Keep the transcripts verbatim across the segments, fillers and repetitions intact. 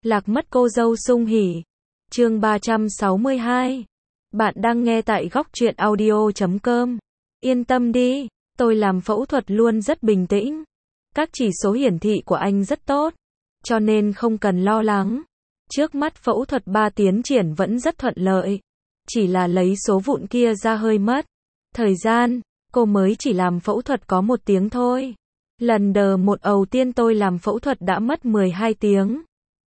Lạc mất cô dâu sung hỉ. Chương ba trăm sáu mươi hai. Bạn đang nghe tại góc truyện audio chấm com. Yên tâm đi, tôi làm phẫu thuật luôn rất bình tĩnh. Các chỉ số hiển thị của anh rất tốt, cho nên không cần lo lắng. Trước mắt phẫu thuật ba tiến triển vẫn rất thuận lợi. Chỉ là lấy số vụn kia ra hơi mất thời gian, cô mới chỉ làm phẫu thuật có một tiếng thôi. Lần đờ một đầu tiên tôi làm phẫu thuật đã mất mười hai tiếng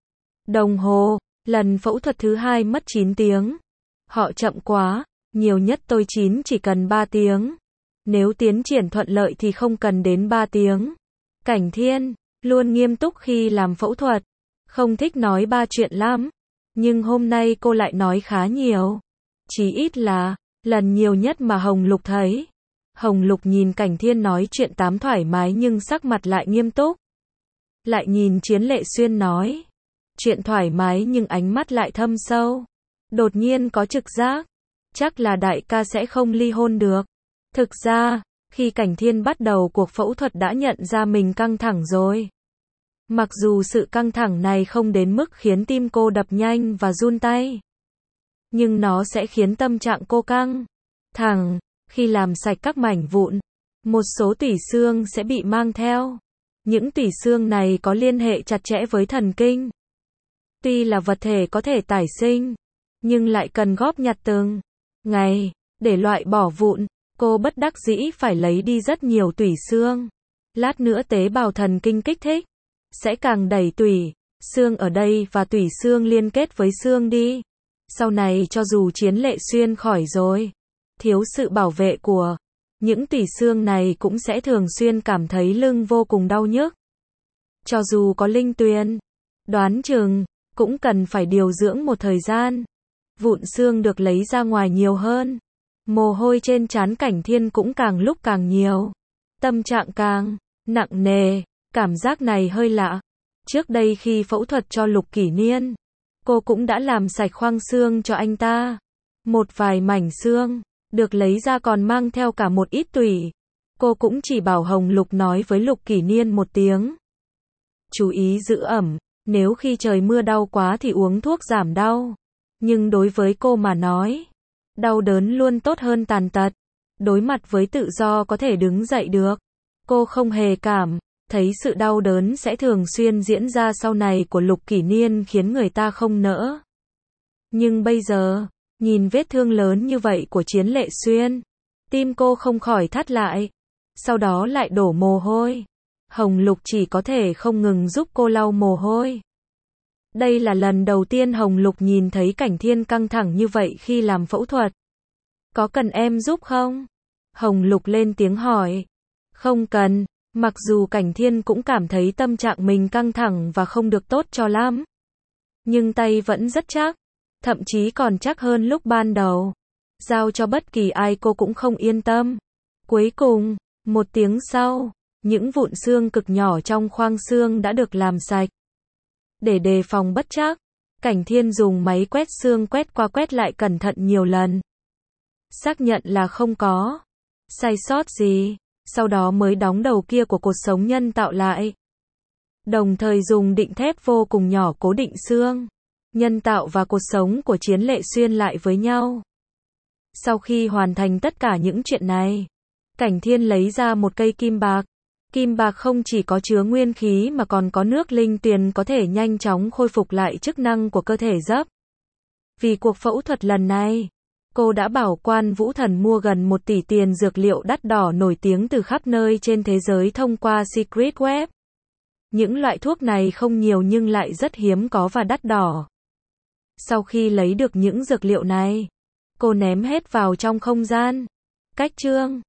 đồng hồ, lần phẫu thuật thứ hai mất chín tiếng. Họ chậm quá, nhiều nhất tôi chín chỉ cần ba tiếng. Nếu tiến triển thuận lợi thì không cần đến ba tiếng. Cảnh Thiên luôn nghiêm túc khi làm phẫu thuật, không thích nói ba chuyện lắm, nhưng hôm nay cô lại nói khá nhiều. Chí ít là lần nhiều nhất mà Hồng Lục thấy. Hồng Lục nhìn Cảnh Thiên nói chuyện tám thoải mái nhưng sắc mặt lại nghiêm túc. Lại nhìn Chiến Lệ Xuyên nói chuyện thoải mái nhưng ánh mắt lại thâm sâu. Đột nhiên có trực giác, chắc là đại ca sẽ không ly hôn được. Thực ra, khi Cảnh Thiên bắt đầu cuộc phẫu thuật đã nhận ra mình căng thẳng rồi. Mặc dù sự căng thẳng này không đến mức khiến tim cô đập nhanh và run tay, nhưng nó sẽ khiến tâm trạng cô căng thẳng. Khi làm sạch các mảnh vụn, một số tủy xương sẽ bị mang theo. Những tủy xương này có liên hệ chặt chẽ với thần kinh. Tuy là vật thể có thể tái sinh, nhưng lại cần góp nhặt từng ngày để loại bỏ vụn. Cô bất đắc dĩ phải lấy đi rất nhiều tủy xương. Lát nữa tế bào thần kinh kích thích sẽ càng đẩy tủy xương ở đây và tủy xương liên kết với xương đi. Sau này cho dù Chiến Lệ Xuyên khỏi rồi, thiếu sự bảo vệ của những tủy xương này cũng sẽ thường xuyên cảm thấy lưng vô cùng đau nhức. Cho dù có Linh Tuyền, đoán chừng cũng cần phải điều dưỡng một thời gian. Vụn xương được lấy ra ngoài nhiều hơn. Mồ hôi trên trán Cảnh Thiên cũng càng lúc càng nhiều. Tâm trạng càng nặng nề. Cảm giác này hơi lạ. Trước đây khi phẫu thuật cho Lục Kỷ Niên, cô cũng đã làm sạch khoang xương cho anh ta. Một vài mảnh xương được lấy ra còn mang theo cả một ít tủy. Cô cũng chỉ bảo Hồng Lục nói với Lục Kỷ Niên một tiếng. Chú ý giữ ẩm, nếu khi trời mưa đau quá thì uống thuốc giảm đau. Nhưng đối với cô mà nói, đau đớn luôn tốt hơn tàn tật. Đối mặt với tự do có thể đứng dậy được, cô không hề cảm thấy sự đau đớn sẽ thường xuyên diễn ra sau này của Lục Kỷ Niên khiến người ta không nỡ. Nhưng bây giờ, nhìn vết thương lớn như vậy của Chiến Lệ Xuyên, tim cô không khỏi thắt lại. Sau đó lại đổ mồ hôi. Hồng Lục chỉ có thể không ngừng giúp cô lau mồ hôi. Đây là lần đầu tiên Hồng Lục nhìn thấy Cảnh Thiên căng thẳng như vậy khi làm phẫu thuật. Có cần em giúp không? Hồng Lục lên tiếng hỏi. Không cần, mặc dù Cảnh Thiên cũng cảm thấy tâm trạng mình căng thẳng và không được tốt cho lắm. Nhưng tay vẫn rất chắc, thậm chí còn chắc hơn lúc ban đầu. Giao cho bất kỳ ai cô cũng không yên tâm. Cuối cùng, một tiếng sau, những vụn xương cực nhỏ trong khoang xương đã được làm sạch. Để đề phòng bất trắc, Cảnh Thiên dùng máy quét xương quét qua quét lại cẩn thận nhiều lần. Xác nhận là không có sai sót gì, sau đó mới đóng đầu kia của cột sống nhân tạo lại. Đồng thời dùng đinh thép vô cùng nhỏ cố định xương nhân tạo và cột sống của Chiến Lệ Xuyên lại với nhau. Sau khi hoàn thành tất cả những chuyện này, Cảnh Thiên lấy ra một cây kim bạc. Kim bạc không chỉ có chứa nguyên khí mà còn có nước linh tuyền có thể nhanh chóng khôi phục lại chức năng của cơ thể dấp. Vì cuộc phẫu thuật lần này, cô đã bảo Quan Vũ Thần mua gần một tỷ tiền dược liệu đắt đỏ nổi tiếng từ khắp nơi trên thế giới thông qua Secret Web. Những loại thuốc này không nhiều nhưng lại rất hiếm có và đắt đỏ. Sau khi lấy được những dược liệu này, cô ném hết vào trong không gian cách trương.